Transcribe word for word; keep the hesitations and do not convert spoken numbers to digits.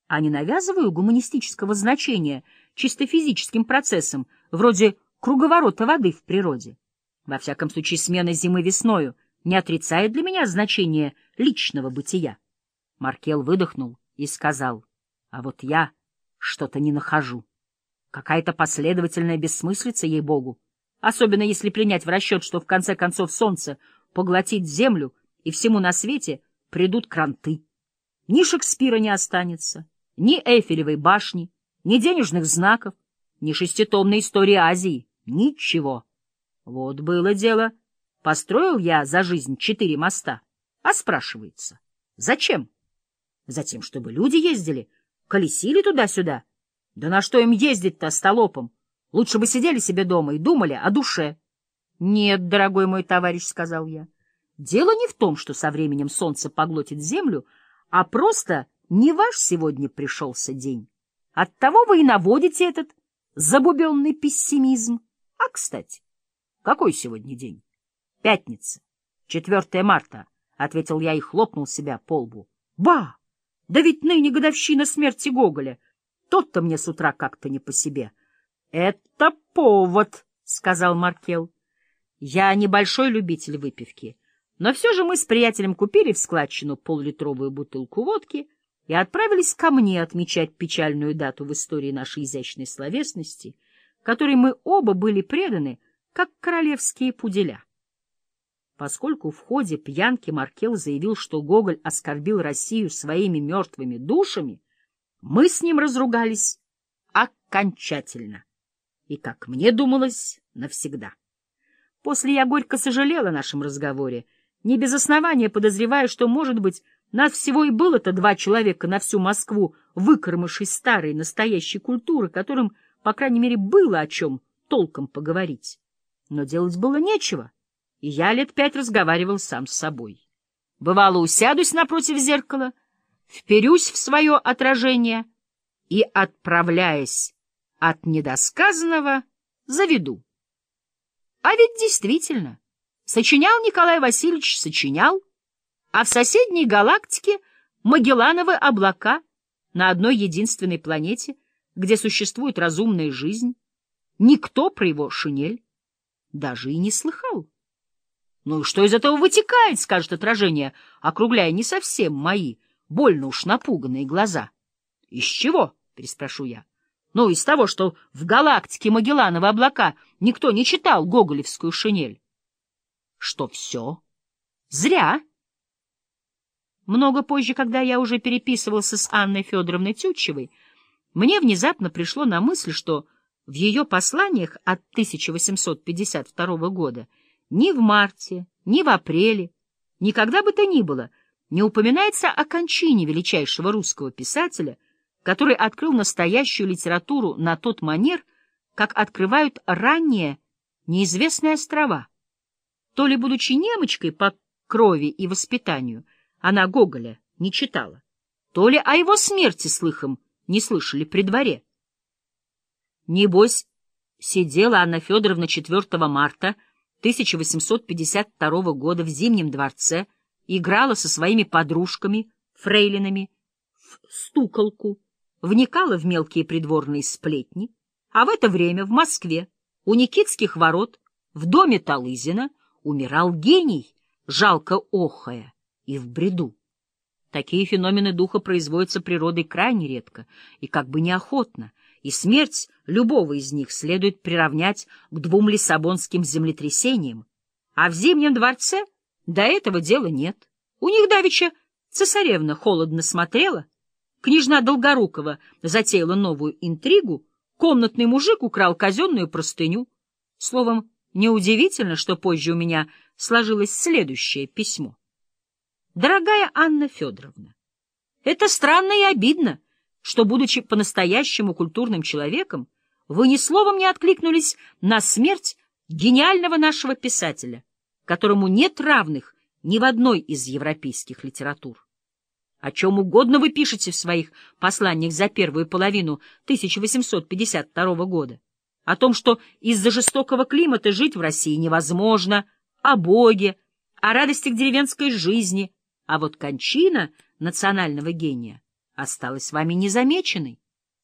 а не навязываю гуманистического значения чисто физическим процессам, вроде круговорота воды в природе. Во всяком случае, смена зимы весною не отрицает для меня значение личного бытия. Маркел выдохнул и сказал: а вот я что-то не нахожу. Какая-то последовательная бессмыслица, ей-богу, особенно если принять в расчет, что в конце концов солнце поглотит землю, и всему на свете придут кранты. Ни Шекспира не останется, ни Эйфелевой башни, ни денежных знаков, ни шеститомной истории Азии, ничего. Вот было дело. Построил я за жизнь четыре моста. А спрашивается, зачем? Затем, чтобы люди ездили, колесили туда-сюда. Да на что им ездить-то остолопом? Лучше бы сидели себе дома и думали о душе. — Нет, дорогой мой товарищ, — сказал я, — дело не в том, что со временем солнце поглотит землю, а просто не ваш сегодня пришелся день. Оттого вы и наводите этот забубенный пессимизм. А, кстати, какой сегодня день? — Пятница, четвертое марта, — ответил я и хлопнул себя по лбу. — Ба! Да ведь ныне годовщина смерти Гоголя. Тот-то мне с утра как-то не по себе. — Это повод, — сказал Маркел. Я небольшой любитель выпивки, но все же мы с приятелем купили в складчину поллитровую бутылку водки и отправились ко мне отмечать печальную дату в истории нашей изящной словесности, которой мы оба были преданы, как королевские пуделя. Поскольку в ходе пьянки Маркел заявил, что Гоголь оскорбил Россию своими мертвыми душами, мы с ним разругались окончательно и, как мне думалось, навсегда. После я горько сожалела о нашем разговоре, не без основания подозревая, что, может быть, нас всего и было-то два человека на всю Москву, выкормышей старой настоящей культуры, которым, по крайней мере, было о чем толком поговорить. Но делать было нечего, и я лет пять разговаривал сам с собой. Бывало, усядусь напротив зеркала, вперюсь в свое отражение и, отправляясь от недосказанного, заведу. А ведь действительно, сочинял Николай Васильевич, сочинял, а в соседней галактике Магеллановы облака на одной единственной планете, где существует разумная жизнь, никто про его шинель даже и не слыхал. Ну и что из этого вытекает, скажет отражение, округляя не совсем мои, больно уж напуганные глаза. — Из чего? — переспрошу я. — Ну, из того, что в галактике Магеллановы облака никто не читал гоголевскую шинель. — Что все? Зря. Много позже, когда я уже переписывался с Анной Федоровной Тютчевой, мне внезапно пришло на мысль, что в ее посланиях от тысяча восемьсот пятьдесят второго года ни в марте, ни в апреле, никогда бы то ни было, не упоминается о кончине величайшего русского писателя, который открыл настоящую литературу на тот манер, как открывают ранние неизвестные острова. То ли, будучи немочкой по крови и воспитанию, она Гоголя не читала, то ли о его смерти слыхом не слышали при дворе. Небось, сидела Анна Федоровна четвертого марта тысяча восемьсот пятьдесят второго года в Зимнем дворце, играла со своими подружками, фрейлинами, в стуколку, вникала в мелкие придворные сплетни, а в это время в Москве, у Никитских ворот, в доме Талызина, умирал гений, жалко охая, и в бреду. Такие феномены духа производятся природой крайне редко и как бы неохотно, и смерть любого из них следует приравнять к двум лиссабонским землетрясениям, а в Зимнем дворце до этого дела нет. У них давеча цесаревна холодно смотрела, княжна Долгорукова затеяла новую интригу, комнатный мужик украл казенную простыню. Словом, неудивительно, что позже у меня сложилось следующее письмо. Дорогая Анна Федоровна, это странно и обидно, что, будучи по-настоящему культурным человеком, вы ни словом не откликнулись на смерть гениального нашего писателя, которому нет равных ни в одной из европейских литератур. О чем угодно вы пишете в своих посланиях за первую половину тысяча восемьсот пятьдесят второго года. О том, что из-за жестокого климата жить в России невозможно, о Боге, о радостях деревенской жизни, а вот кончина национального гения осталась вами незамеченной.